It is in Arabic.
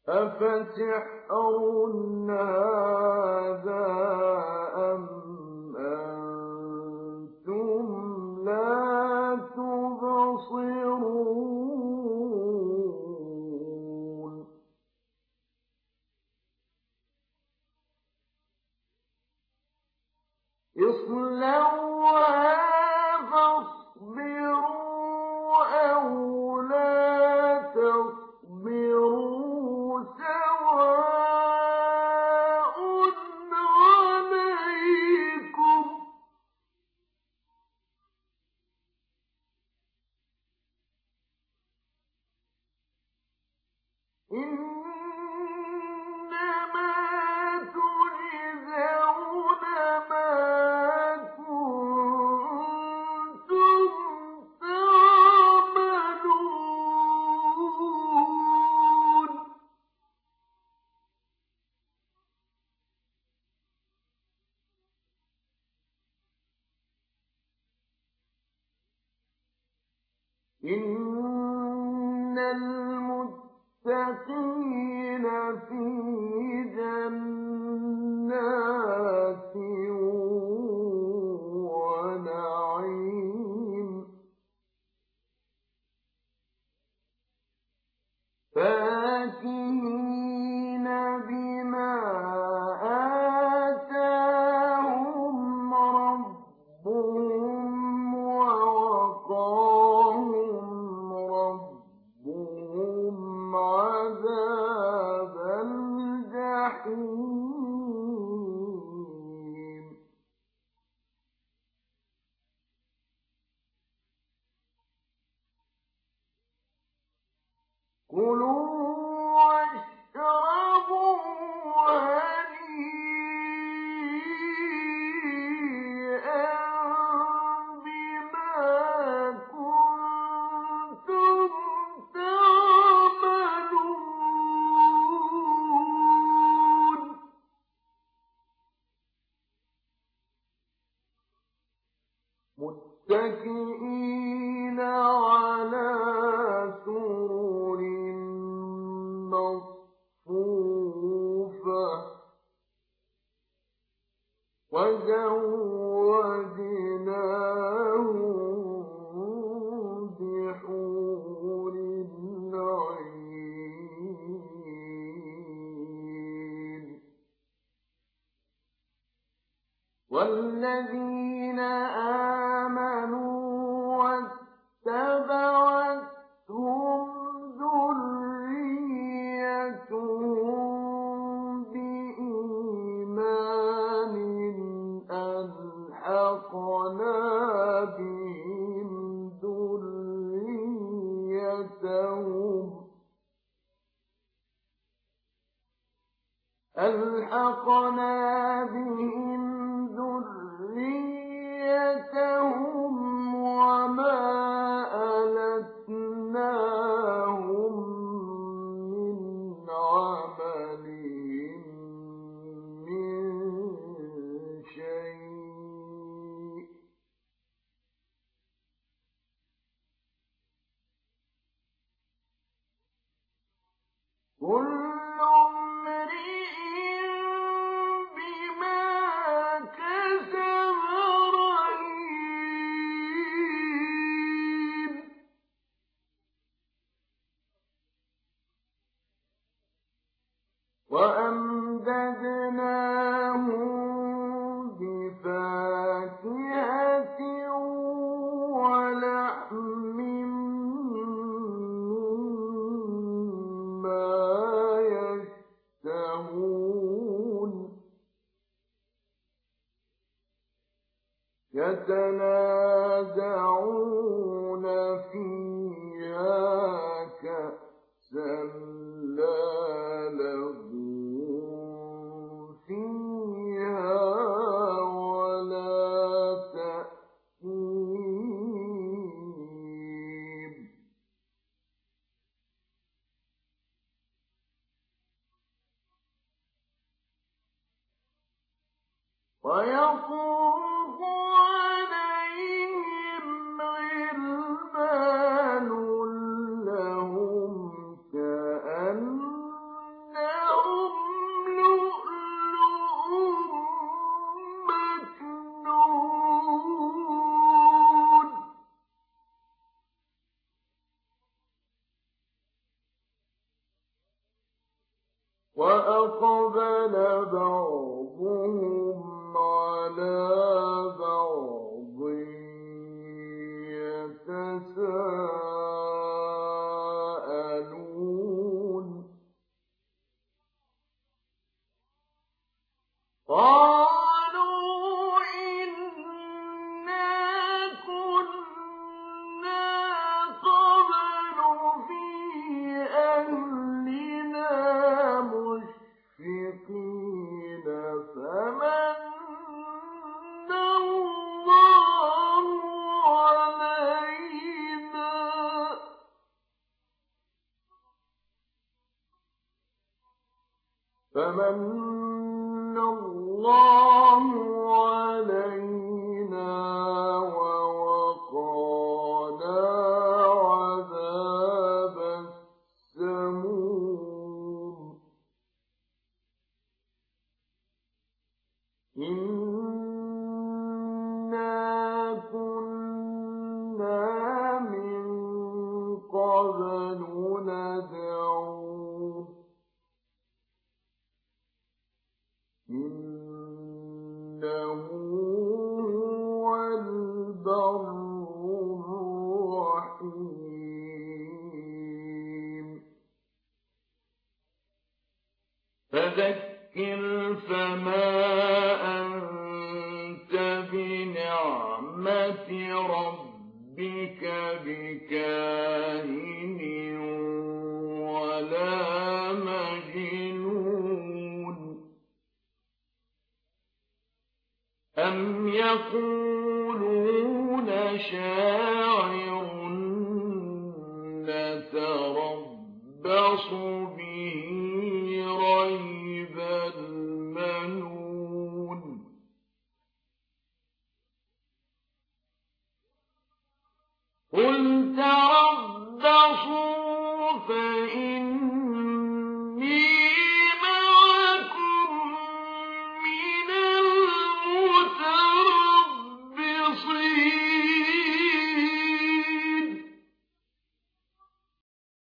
أَفَسِحْرٌ هَٰذَا أَمْ أَنتُمْ لَا تُبْصِرُونَ اصْلَوْهَا فَاصْبِرُوا أَوْ لَا تَصْبِرُوا سَوَاءٌ عَلَيْكُمْ إِنَّمَا تُجْزَوْنَ مَا كُنتُمْ تَعْمَلُونَ إِنَّ الْمُتَّقِينَ فِي جَنَّاتٍ وَنَعِيمٍ فَاكِهِينَ بِمَا آتَاهُمْ رَبُّهُمْ وَوَقَاهُمْ رَبُّهُمْ عَذَابَ الْجَحِيمِ كُلُوا وَاشْرَبُوا هَنِيئًا بِمَا كُنتُمْ تَعْمَلُونَ مُتَّكِئِينَ عَلَىٰ سُرُرٍ مَّصْفُوفَةٍ وَزَوَّجْنَاهُم بِحُورٍ عِينٍ وَالَّذِينَ آمَنُوا وَاتَّبَعَتْهُمْ ذُرِّيَّتُهُم بِإِيمَانٍ أَلْحَقْنَا بِهِمْ ذُرِّيَّتَهُمْ وَمَا أَلَتْنَاهُم مِّنْ عَمَلِهِم مِّن شَيْءٍ ۚ كُلُّ امْرِئٍ بِمَا كَسَبَ رَهِينٌ وَأَمْدَدْنَاهُم بِفَاكِهَةٍ وَلَحْمٍ مِّمَّا يَشْتَهُونَ يَتَنَازَعُونَ فِيهَا كَأْسًا لَّا لَغْوٌ فِيهَا وَلَا تَأْثِيمٌ وَيَطُوفُ عَلَيْهِمْ غِلْمَانٌ لَّهُمْ كَأَنَّهُمْ وأقبل بعضهم على بعض يتساءلون قالوا إنا كنا قبل في أهلنا مشفقين فمن الله علينا ووقانا عذاب السموم إنا كنا من قبل ندعوه إنه هو البر الرحيم فذكر فما أنت بنعمة ربك بكاهن ولا مجنون أم يقولون شاعر نتربص به ريب المنون قل تربصوا فإن